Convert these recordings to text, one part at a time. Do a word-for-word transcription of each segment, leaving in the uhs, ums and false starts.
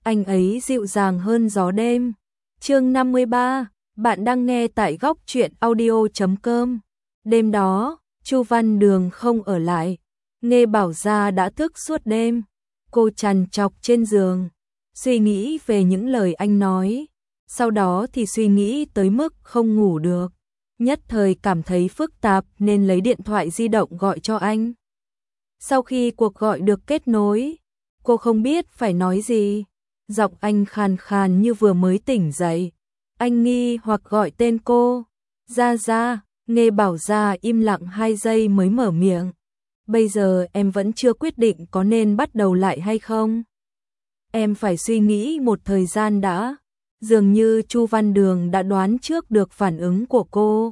anh ấy dịu dàng hơn gió đêm. Chương năm mươi ba, bạn đang nghe tại góc truyện audio chấm com. Đêm đó, Chu Văn Đường không ở lại, Nghê Bảo Gia đã thức suốt đêm. Cô trằn trọc trên giường, suy nghĩ về những lời anh nói, sau đó thì suy nghĩ tới mức không ngủ được. Nhất thời cảm thấy phức tạp nên lấy điện thoại di động gọi cho anh. Sau khi cuộc gọi được kết nối, cô không biết phải nói gì. Giọng anh khàn khàn như vừa mới tỉnh dậy. Anh nghi hoặc gọi tên cô. Gia Gia. Nghê Bảo Gia im lặng hai giây mới mở miệng. Bây giờ em vẫn chưa quyết định có nên bắt đầu lại hay không. Em phải suy nghĩ một thời gian đã. Dường như Chu Văn Đường đã đoán trước được phản ứng của cô.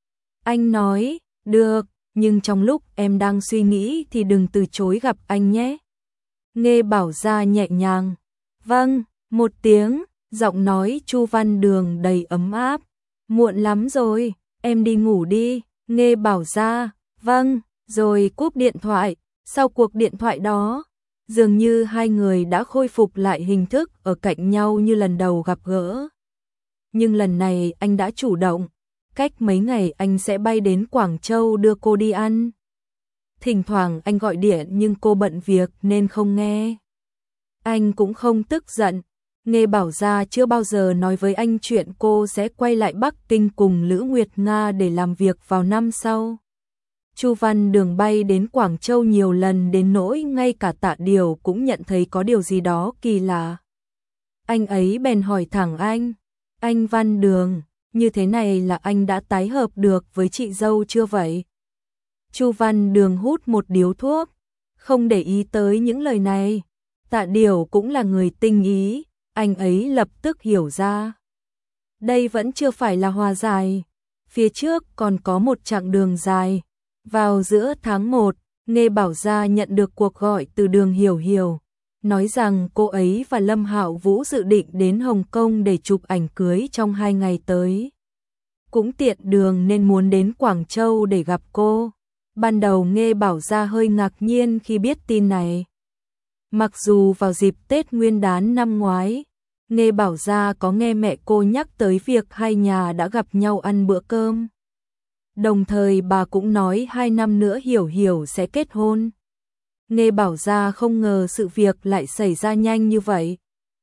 Anh nói, được, nhưng trong lúc em đang suy nghĩ thì đừng từ chối gặp anh nhé. Nghê Bảo Gia nhẹ nhàng. Vâng, một tiếng, giọng nói Chu Văn Đường đầy ấm áp. Muộn lắm rồi, em đi ngủ đi. Nghê Bảo Gia, vâng, rồi cúp điện thoại. Sau cuộc điện thoại đó, dường như hai người đã khôi phục lại hình thức ở cạnh nhau như lần đầu gặp gỡ. Nhưng lần này anh đã chủ động, cách mấy ngày anh sẽ bay đến Quảng Châu đưa cô đi ăn. Thỉnh thoảng anh gọi điện nhưng cô bận việc nên không nghe. Anh cũng không tức giận. Nghê Bảo Gia chưa bao giờ nói với anh chuyện cô sẽ quay lại Bắc Kinh cùng Lữ Nguyệt Nga để làm việc vào năm sau. Chu Văn Đường bay đến Quảng Châu nhiều lần đến nỗi ngay cả Tạ Điều cũng nhận thấy có điều gì đó kỳ lạ. Anh ấy bèn hỏi thẳng anh, anh Văn Đường, như thế này là anh đã tái hợp được với chị dâu chưa vậy? Chu Văn Đường hút một điếu thuốc, không để ý tới những lời này. Tạ Điều cũng là người tinh ý, anh ấy lập tức hiểu ra. Đây vẫn chưa phải là hòa giải, phía trước còn có một chặng đường dài. Vào giữa tháng một, Nghê Bảo Gia nhận được cuộc gọi từ Đường Hiểu Hiểu, nói rằng cô ấy và Lâm Hạo Vũ dự định đến Hồng Kông để chụp ảnh cưới trong hai ngày tới. Cũng tiện đường nên muốn đến Quảng Châu để gặp cô. Ban đầu Nghê Bảo Gia hơi ngạc nhiên khi biết tin này. Mặc dù vào dịp Tết Nguyên đán năm ngoái, Nghê Bảo Gia có nghe mẹ cô nhắc tới việc hai nhà đã gặp nhau ăn bữa cơm. Đồng thời bà cũng nói hai năm nữa Hiểu Hiểu sẽ kết hôn. Nghê Bảo Gia không ngờ sự việc lại xảy ra nhanh như vậy.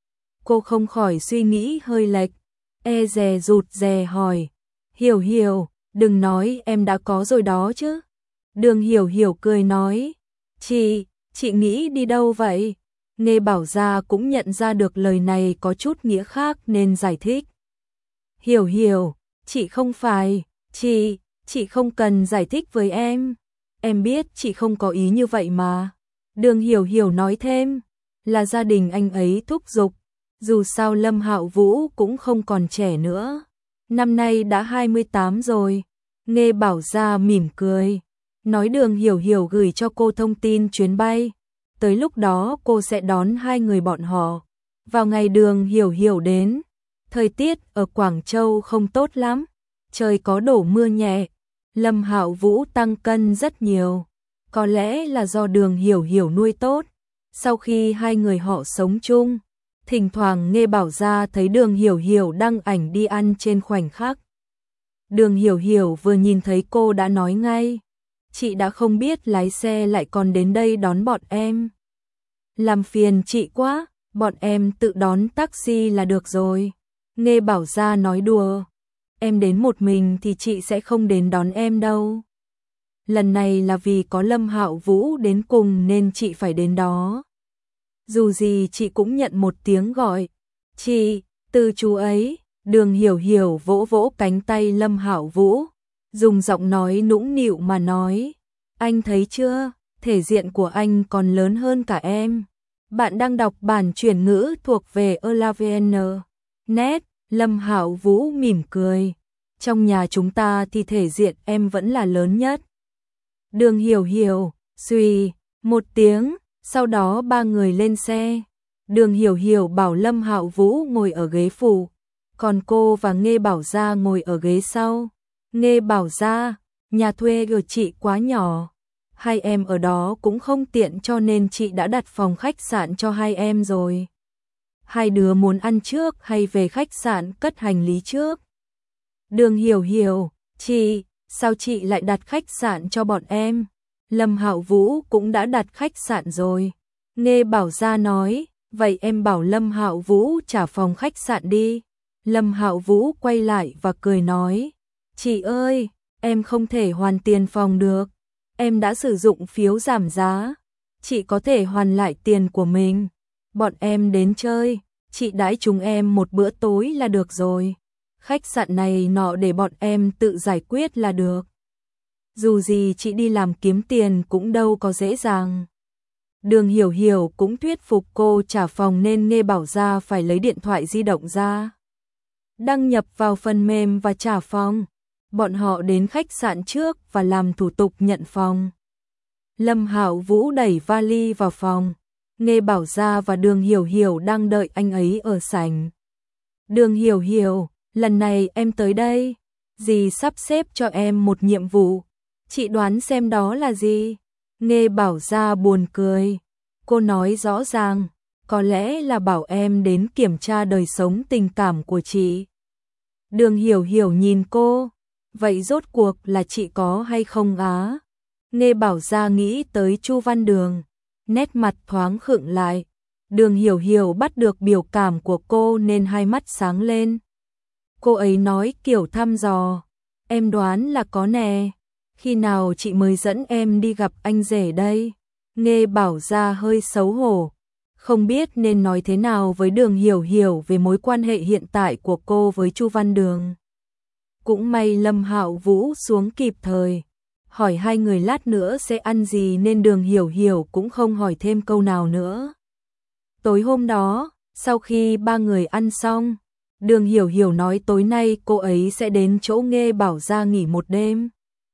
Cô không khỏi suy nghĩ hơi lệch, e dè rụt rè hỏi, Hiểu Hiểu, đừng nói em đã có rồi đó chứ. Đường Hiểu Hiểu cười nói, chị, chị nghĩ đi đâu vậy? Nghê Bảo Gia cũng nhận ra được lời này có chút nghĩa khác nên giải thích. Hiểu Hiểu, chị không phải, chị, chị không cần giải thích với em. Em biết chị không có ý như vậy mà. Đường Hiểu Hiểu nói thêm, là gia đình anh ấy thúc giục. Dù sao Lâm Hạo Vũ cũng không còn trẻ nữa. Năm nay đã hai mươi tám rồi. Nghê Bảo Gia mỉm cười, nói Đường Hiểu Hiểu gửi cho cô thông tin chuyến bay. Tới lúc đó cô sẽ đón hai người bọn họ. Vào ngày Đường Hiểu Hiểu đến, thời tiết ở Quảng Châu không tốt lắm, trời có đổ mưa nhẹ. Lâm Hạo Vũ tăng cân rất nhiều, có lẽ là do Đường Hiểu Hiểu nuôi tốt. Sau khi hai người họ sống chung, thỉnh thoảng Nghê Bảo Gia thấy Đường Hiểu Hiểu đăng ảnh đi ăn trên khoảnh khắc. Đường Hiểu Hiểu vừa nhìn thấy cô đã nói ngay, chị đã không biết lái xe lại còn đến đây đón bọn em. Làm phiền chị quá, bọn em tự đón taxi là được rồi. Nghê Bảo Gia nói đùa, em đến một mình thì chị sẽ không đến đón em đâu. Lần này là vì có Lâm Hạo Vũ đến cùng nên chị phải đến đó. Dù gì chị cũng nhận một tiếng gọi. Chị, từ chú ấy. Đường Hiểu Hiểu vỗ vỗ cánh tay Lâm Hạo Vũ, dùng giọng nói nũng nịu mà nói, anh thấy chưa, thể diện của anh còn lớn hơn cả em. Bạn đang đọc bản chuyển ngữ thuộc về Elavn. Net. Lâm Hạo Vũ mỉm cười, trong nhà chúng ta thì thể diện em vẫn là lớn nhất. Đường Hiểu Hiểu, suy, một tiếng, sau đó ba người lên xe. Đường Hiểu Hiểu bảo Lâm Hạo Vũ ngồi ở ghế phụ, còn cô và Nghê Bảo Gia ngồi ở ghế sau. Nghê Bảo Gia, nhà thuê của chị quá nhỏ, hai em ở đó cũng không tiện cho nên chị đã đặt phòng khách sạn cho hai em rồi. Hai đứa muốn ăn trước hay về khách sạn cất hành lý trước? Đường Hiểu Hiểu, chị, sao chị lại đặt khách sạn cho bọn em? Lâm Hạo Vũ cũng đã đặt khách sạn rồi. Nghe Bảo Gia nói, vậy em bảo Lâm Hạo Vũ trả phòng khách sạn đi. Lâm Hạo Vũ quay lại và cười nói, chị ơi, em không thể hoàn tiền phòng được. Em đã sử dụng phiếu giảm giá. Chị có thể hoàn lại tiền của mình. Bọn em đến chơi, chị đãi chúng em một bữa tối là được rồi. Khách sạn này nọ để bọn em tự giải quyết là được. Dù gì chị đi làm kiếm tiền cũng đâu có dễ dàng. Đường Hiểu Hiểu cũng thuyết phục cô trả phòng nên Nghe Bảo Gia phải lấy điện thoại di động ra. Đăng nhập vào phần mềm và trả phòng. Bọn họ đến khách sạn trước và làm thủ tục nhận phòng. Lâm Hạo Vũ đẩy vali vào phòng. Nghe Bảo Gia và Đường Hiểu Hiểu đang đợi anh ấy ở sảnh. Đường Hiểu Hiểu, lần này em tới đây. Dì sắp xếp cho em một nhiệm vụ. Chị đoán xem đó là gì? Nghe Bảo Gia buồn cười. Cô nói rõ ràng, có lẽ là bảo em đến kiểm tra đời sống tình cảm của chị. Đường Hiểu Hiểu nhìn cô. Vậy rốt cuộc là chị có hay không á? Nghe Bảo Gia nghĩ tới Chu Văn Đường. Nét mặt thoáng khựng lại. Đường Hiểu Hiểu bắt được biểu cảm của cô nên hai mắt sáng lên. Cô ấy nói kiểu thăm dò. Em đoán là có nè. Khi nào chị mới dẫn em đi gặp anh rể đây? Nghe Bảo Gia hơi xấu hổ. Không biết nên nói thế nào với Đường Hiểu Hiểu về mối quan hệ hiện tại của cô với Chu Văn Đường. Cũng may Lâm Hạo Vũ xuống kịp thời. Hỏi hai người lát nữa sẽ ăn gì nên Đường Hiểu Hiểu cũng không hỏi thêm câu nào nữa. Tối hôm đó, sau khi ba người ăn xong, Đường Hiểu Hiểu nói tối nay cô ấy sẽ đến chỗ Nghe Bảo Gia nghỉ một đêm.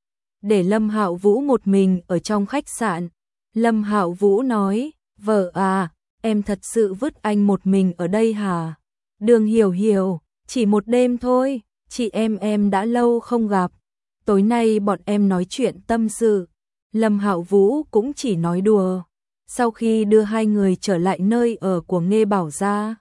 Để Lâm Hạo Vũ một mình ở trong khách sạn. Lâm Hạo Vũ nói, vợ à, em thật sự vứt anh một mình ở đây hả? Đường Hiểu Hiểu, chỉ một đêm thôi, chị em em đã lâu không gặp. Tối nay bọn em nói chuyện tâm sự. Lâm Hạo Vũ cũng chỉ nói đùa. Sau khi đưa hai người trở lại nơi ở của Nghe Bảo Gia,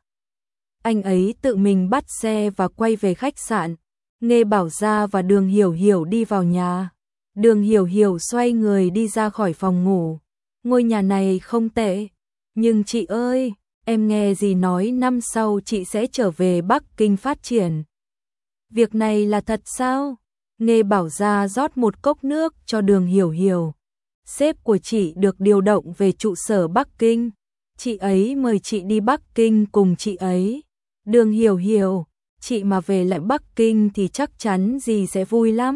anh ấy tự mình bắt xe và quay về khách sạn. Nghe Bảo Gia và Đường Hiểu Hiểu đi vào nhà. Đường Hiểu Hiểu xoay người đi ra khỏi phòng ngủ. Ngôi nhà này không tệ. Nhưng chị ơi, em nghe dì nói năm sau chị sẽ trở về Bắc Kinh phát triển. Việc này là thật sao? Nghe Bảo Gia rót một cốc nước cho Đường Hiểu Hiểu. Sếp của chị được điều động về trụ sở Bắc Kinh. Chị ấy mời chị đi Bắc Kinh cùng chị ấy. Đường Hiểu Hiểu, chị mà về lại Bắc Kinh thì chắc chắn dì sẽ vui lắm.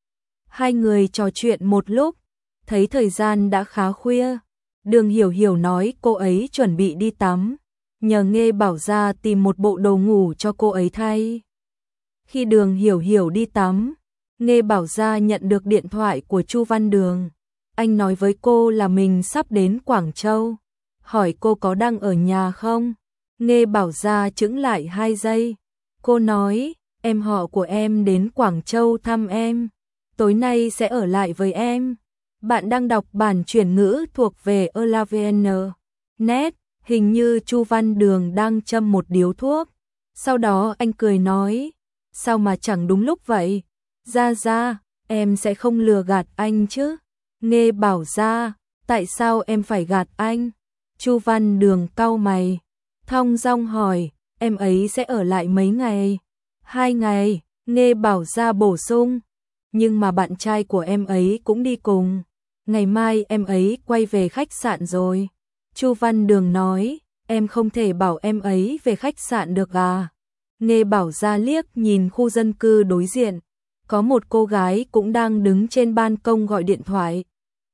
Hai người trò chuyện một lúc, thấy thời gian đã khá khuya. Đường Hiểu Hiểu nói cô ấy chuẩn bị đi tắm, nhờ Nghe Bảo Gia tìm một bộ đồ ngủ cho cô ấy thay. Khi Đường Hiểu Hiểu đi tắm, Nghe Bảo Gia nhận được điện thoại của Chu Văn Đường. Anh nói với cô là mình sắp đến Quảng Châu, hỏi cô có đang ở nhà không. Nghe Bảo Gia chững lại hai giây. Cô nói, em họ của em đến Quảng Châu thăm em, tối nay sẽ ở lại với em. Bạn đang đọc bản chuyển ngữ thuộc về Elavn. Net, hình như Chu Văn Đường đang châm một điếu thuốc. Sau đó anh cười nói, sao mà chẳng đúng lúc vậy? Gia Gia, em sẽ không lừa gạt anh chứ? Nghe Bảo Gia, tại sao em phải gạt anh? Chu Văn Đường cau mày, thong dong hỏi, em ấy sẽ ở lại mấy ngày? Hai ngày, Nghe Bảo Gia bổ sung. Nhưng mà bạn trai của em ấy cũng đi cùng. Ngày mai em ấy quay về khách sạn rồi. Chu Văn Đường nói, em không thể bảo em ấy về khách sạn được à? Nghe Bảo Gia liếc nhìn khu dân cư đối diện. Có một cô gái cũng đang đứng trên ban công gọi điện thoại.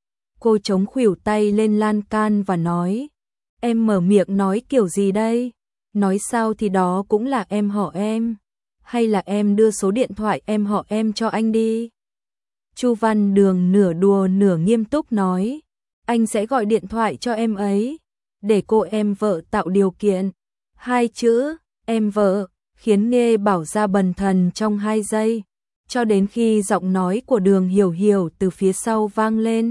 Cô chống khuỷu tay lên lan can và nói, em mở miệng nói kiểu gì đây? Nói sao thì đó cũng là em họ em. Hay là em đưa số điện thoại em họ em cho anh đi? Chu Văn Đường nửa đùa nửa nghiêm túc nói, anh sẽ gọi điện thoại cho em ấy, để cô em vợ tạo điều kiện. Hai chữ, em vợ, khiến Nghe Bảo Gia bần thần trong hai giây, cho đến khi giọng nói của Đường Hiểu Hiểu từ phía sau vang lên.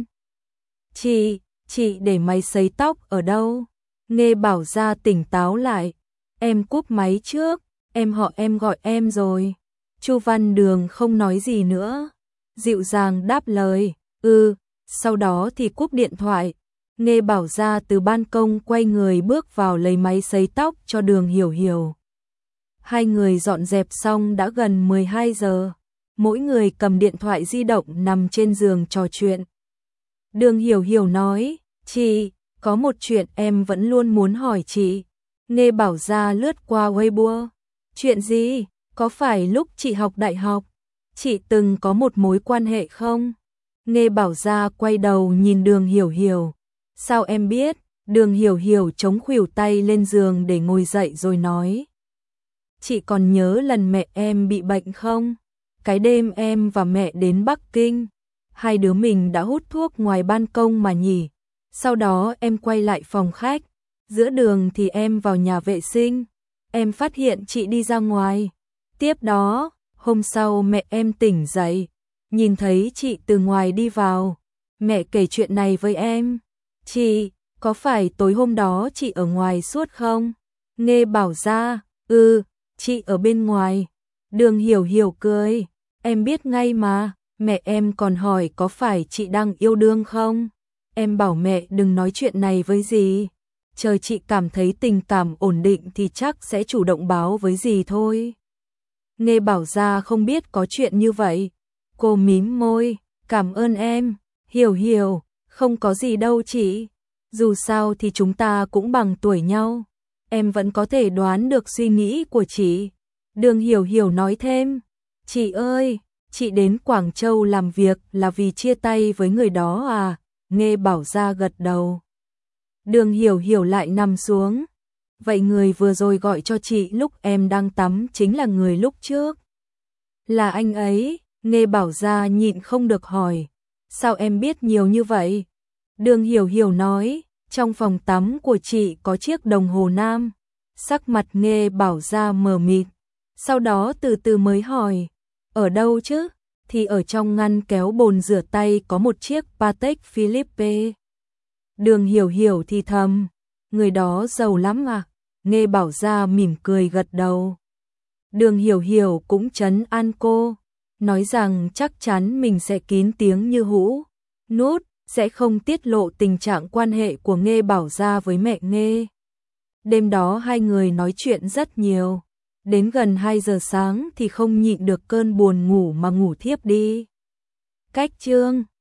Chị, chị để máy sấy tóc ở đâu? Nghe Bảo Gia tỉnh táo lại, Em cúp máy trước, em họ em gọi em rồi. Chu Văn Đường không nói gì nữa, dịu dàng đáp lời, "Ừ", sau đó thì cúp điện thoại. Nghe Bảo Gia từ ban công quay người bước vào lấy máy sấy tóc cho Đường Hiểu Hiểu. Hai người dọn dẹp xong đã gần mười hai giờ, mỗi người cầm điện thoại di động nằm trên giường trò chuyện. Đường Hiểu Hiểu nói, "Chị, có một chuyện em vẫn luôn muốn hỏi chị." Nghe Bảo Gia lướt qua Weibo. "Chuyện gì? Có phải lúc chị học đại học, chị từng có một mối quan hệ không?" Nghe Bảo Gia quay đầu nhìn Đường Hiểu Hiểu. "Sao em biết?" Đường Hiểu Hiểu chống khuỷu tay lên giường để ngồi dậy rồi nói, "Chị còn nhớ lần mẹ em bị bệnh không? Cái đêm em và mẹ đến Bắc Kinh, hai đứa mình đã hút thuốc ngoài ban công mà nhỉ? Sau đó em quay lại phòng khách, giữa đường thì em vào nhà vệ sinh, em phát hiện chị đi ra ngoài. Tiếp đó, hôm sau mẹ em tỉnh dậy, nhìn thấy chị từ ngoài đi vào. Mẹ kể chuyện này với em. Chị, có phải tối hôm đó chị ở ngoài suốt không?" Nghe Bảo Gia, "Ừ, chị ở bên ngoài." Đường Hiểu Hiểu cười, "Em biết ngay mà, mẹ em còn hỏi có phải chị đang yêu đương không? Em bảo mẹ đừng nói chuyện này với dì. Chờ chị cảm thấy tình cảm ổn định thì chắc sẽ chủ động báo với dì thôi." Nghe Bảo Gia không biết có chuyện như vậy. Cô mím môi, "Cảm ơn em, Hiểu Hiểu, không có gì đâu chị. Dù sao thì chúng ta cũng bằng tuổi nhau. Em vẫn có thể đoán được suy nghĩ của chị." Đường Hiểu Hiểu nói thêm, "Chị ơi, chị đến Quảng Châu làm việc là vì chia tay với người đó à?" Nghe Bảo Gia gật đầu. Đường Hiểu Hiểu lại nằm xuống. "Vậy người vừa rồi gọi cho chị lúc em đang tắm chính là người lúc trước?" "Là anh ấy." Nghe Bảo Gia nhịn không được hỏi, "Sao em biết nhiều như vậy?" Đường Hiểu Hiểu nói, "Trong phòng tắm của chị có chiếc đồng hồ nam." Sắc mặt Nghe Bảo Gia mờ mịt, sau đó từ từ mới hỏi, "Ở đâu chứ?" "Thì ở trong ngăn kéo bồn rửa tay có một chiếc Patek Philippe." Đường Hiểu Hiểu thì thầm, "Người đó giàu lắm à?" Nghe Bảo Gia mỉm cười gật đầu. Đường Hiểu Hiểu cũng trấn an cô, nói rằng chắc chắn mình sẽ kín tiếng như hũ nút, sẽ không tiết lộ tình trạng quan hệ của Nghe Bảo Gia với mẹ Nghe. Đêm đó hai người nói chuyện rất nhiều, đến gần hai giờ sáng thì không nhịn được cơn buồn ngủ mà ngủ thiếp đi. Cách chương